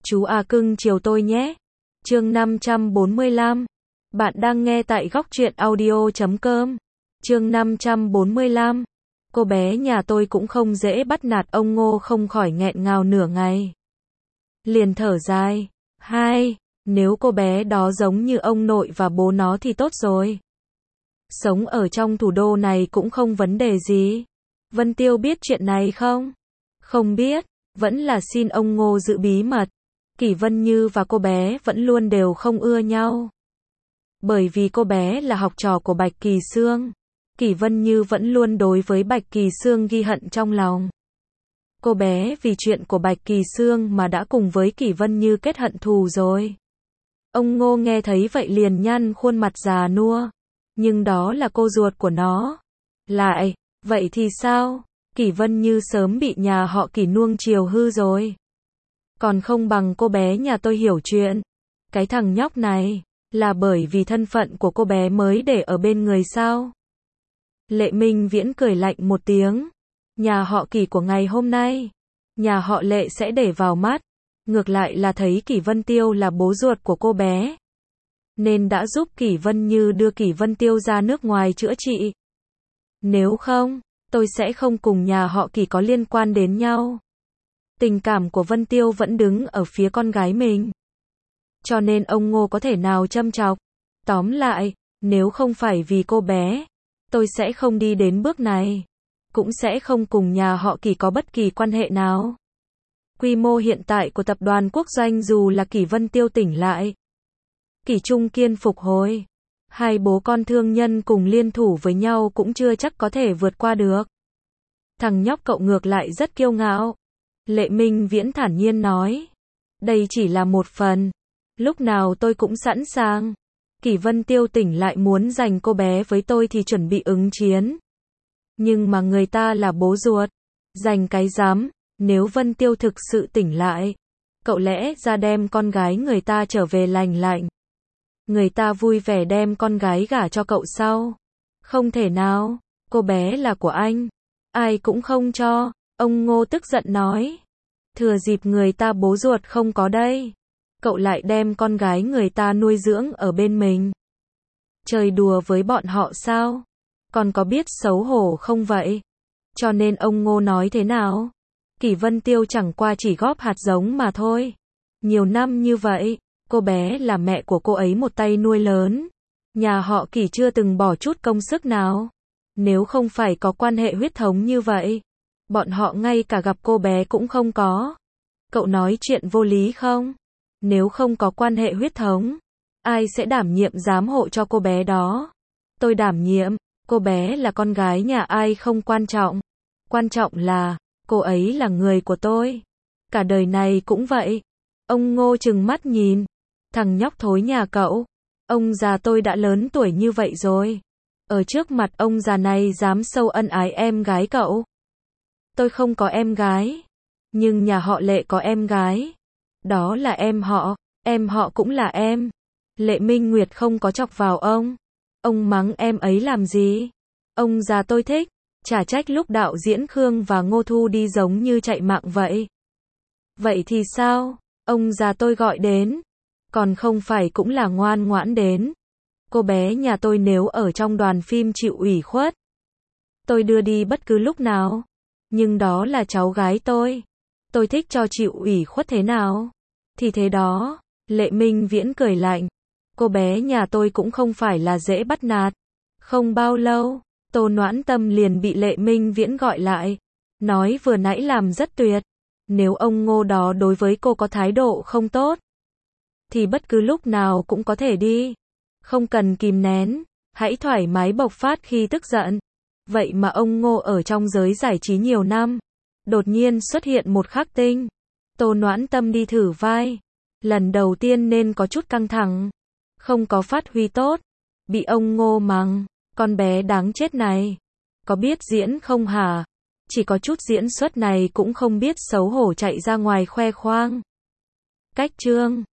Chú à cưng chiều tôi nhé. Chương 545. Bạn đang nghe tại góc truyện audio.com. Chương 545. Cô bé nhà tôi cũng không dễ bắt nạt, ông Ngô không khỏi nghẹn ngào nửa ngày. Liền thở dài. Nếu cô bé đó giống như ông nội và bố nó thì tốt rồi. Sống ở trong thủ đô này cũng không vấn đề gì. Vân Tiêu biết chuyện này không? Không biết, vẫn là xin ông Ngô giữ bí mật. Kỷ Vân Như và cô bé vẫn luôn đều không ưa nhau. Bởi vì cô bé là học trò của Bạch Kỳ Xương. Kỷ Vân Như vẫn luôn đối với Bạch Kỳ Xương ghi hận trong lòng. Cô bé vì chuyện của Bạch Kỳ Xương mà đã cùng với Kỷ Vân Như kết hận thù rồi. Ông Ngô nghe thấy vậy liền nhăn khuôn mặt già nua. Nhưng đó là cô ruột của nó. Lại, vậy thì sao? Kỷ Vân Như sớm bị nhà họ Kỷ nuông chiều hư rồi. Còn không bằng cô bé nhà tôi hiểu chuyện. Cái thằng nhóc này, là bởi vì thân phận của cô bé mới để ở bên người sao? Lệ Minh Viễn cười lạnh một tiếng. Nhà họ Kỷ của ngày hôm nay, nhà họ Lệ sẽ để vào mắt. Ngược lại là thấy Kỷ Vân Tiêu là bố ruột của cô bé, nên đã giúp Kỷ Vân Như đưa Kỷ Vân Tiêu ra nước ngoài chữa trị. Nếu không, tôi sẽ không cùng nhà họ Kỷ có liên quan đến nhau. Tình cảm của Vân Tiêu vẫn đứng ở phía con gái mình. Cho nên ông Ngô có thể nào châm chọc. Tóm lại, nếu không phải vì cô bé, tôi sẽ không đi đến bước này. Cũng sẽ không cùng nhà họ Kỷ có bất kỳ quan hệ nào. Quy mô hiện tại của tập đoàn quốc doanh dù là Kỷ Vân Tiêu tỉnh lại, Kỷ Trung Kiên phục hồi, hai bố con thương nhân cùng liên thủ với nhau cũng chưa chắc có thể vượt qua được. Thằng nhóc cậu ngược lại rất kiêu ngạo. Lệ Minh Viễn thản nhiên nói. Đây chỉ là một phần. Lúc nào tôi cũng sẵn sàng. Kỷ Vân Tiêu tỉnh lại muốn giành cô bé với tôi thì chuẩn bị ứng chiến. Nhưng mà người ta là bố ruột. Giành cái dám. Nếu Vân Tiêu thực sự tỉnh lại, cậu lẽ ra đem con gái người ta trở về lành lạnh. Người ta vui vẻ đem con gái gả cho cậu sau. Không thể nào. Cô bé là của anh. Ai cũng không cho. Ông Ngô tức giận nói. Thừa dịp người ta bố ruột không có đây, cậu lại đem con gái người ta nuôi dưỡng ở bên mình. Chơi đùa với bọn họ sao? Còn có biết xấu hổ không vậy? Cho nên ông Ngô nói thế nào? Kỷ Vân Tiêu chẳng qua chỉ góp hạt giống mà thôi. Nhiều năm như vậy, cô bé là mẹ của cô ấy một tay nuôi lớn. Nhà họ Kỷ chưa từng bỏ chút công sức nào. Nếu không phải có quan hệ huyết thống như vậy, bọn họ ngay cả gặp cô bé cũng không có. Cậu nói chuyện vô lý không? Nếu không có quan hệ huyết thống, ai sẽ đảm nhiệm giám hộ cho cô bé đó? Tôi đảm nhiệm. Cô bé là con gái nhà ai không quan trọng. Quan trọng là, cô ấy là người của tôi. Cả đời này cũng vậy. Ông Ngô trừng mắt nhìn. Thằng nhóc thối nhà cậu. Ông già tôi đã lớn tuổi như vậy rồi. Ở trước mặt ông già này dám sâu ân ái em gái cậu. Tôi không có em gái. Nhưng nhà họ Lệ có em gái. Đó là em họ cũng là em. Lệ Minh Nguyệt không có chọc vào ông. Ông mắng em ấy làm gì? Ông già tôi thích. Chả trách lúc đạo diễn Khương và Ngô Thu đi giống như chạy mạng vậy. Vậy thì sao? Ông già tôi gọi đến. Còn không phải cũng là ngoan ngoãn đến. Cô bé nhà tôi nếu ở trong đoàn phim chịu ủy khuất, tôi đưa đi bất cứ lúc nào. Nhưng đó là cháu gái tôi. Tôi thích cho chịu ủy khuất thế nào thì thế đó. Lệ Minh Viễn cười lạnh. Cô bé nhà tôi cũng không phải là dễ bắt nạt. Không bao lâu, Tô Noãn Tâm liền bị Lệ Minh Viễn gọi lại. Nói vừa nãy làm rất tuyệt. Nếu ông Ngô đó đối với cô có thái độ không tốt, thì bất cứ lúc nào cũng có thể đi. Không cần kìm nén. Hãy thoải mái bộc phát khi tức giận. Vậy mà ông Ngô ở trong giới giải trí nhiều năm, đột nhiên xuất hiện một khắc tinh. Tô Noãn Tâm đi thử vai. Lần đầu tiên nên có chút căng thẳng. Không có phát huy tốt. Bị ông Ngô mắng. Con bé đáng chết này. Có biết diễn không hả? Chỉ có chút diễn xuất này cũng không biết xấu hổ chạy ra ngoài khoe khoang. Cách chương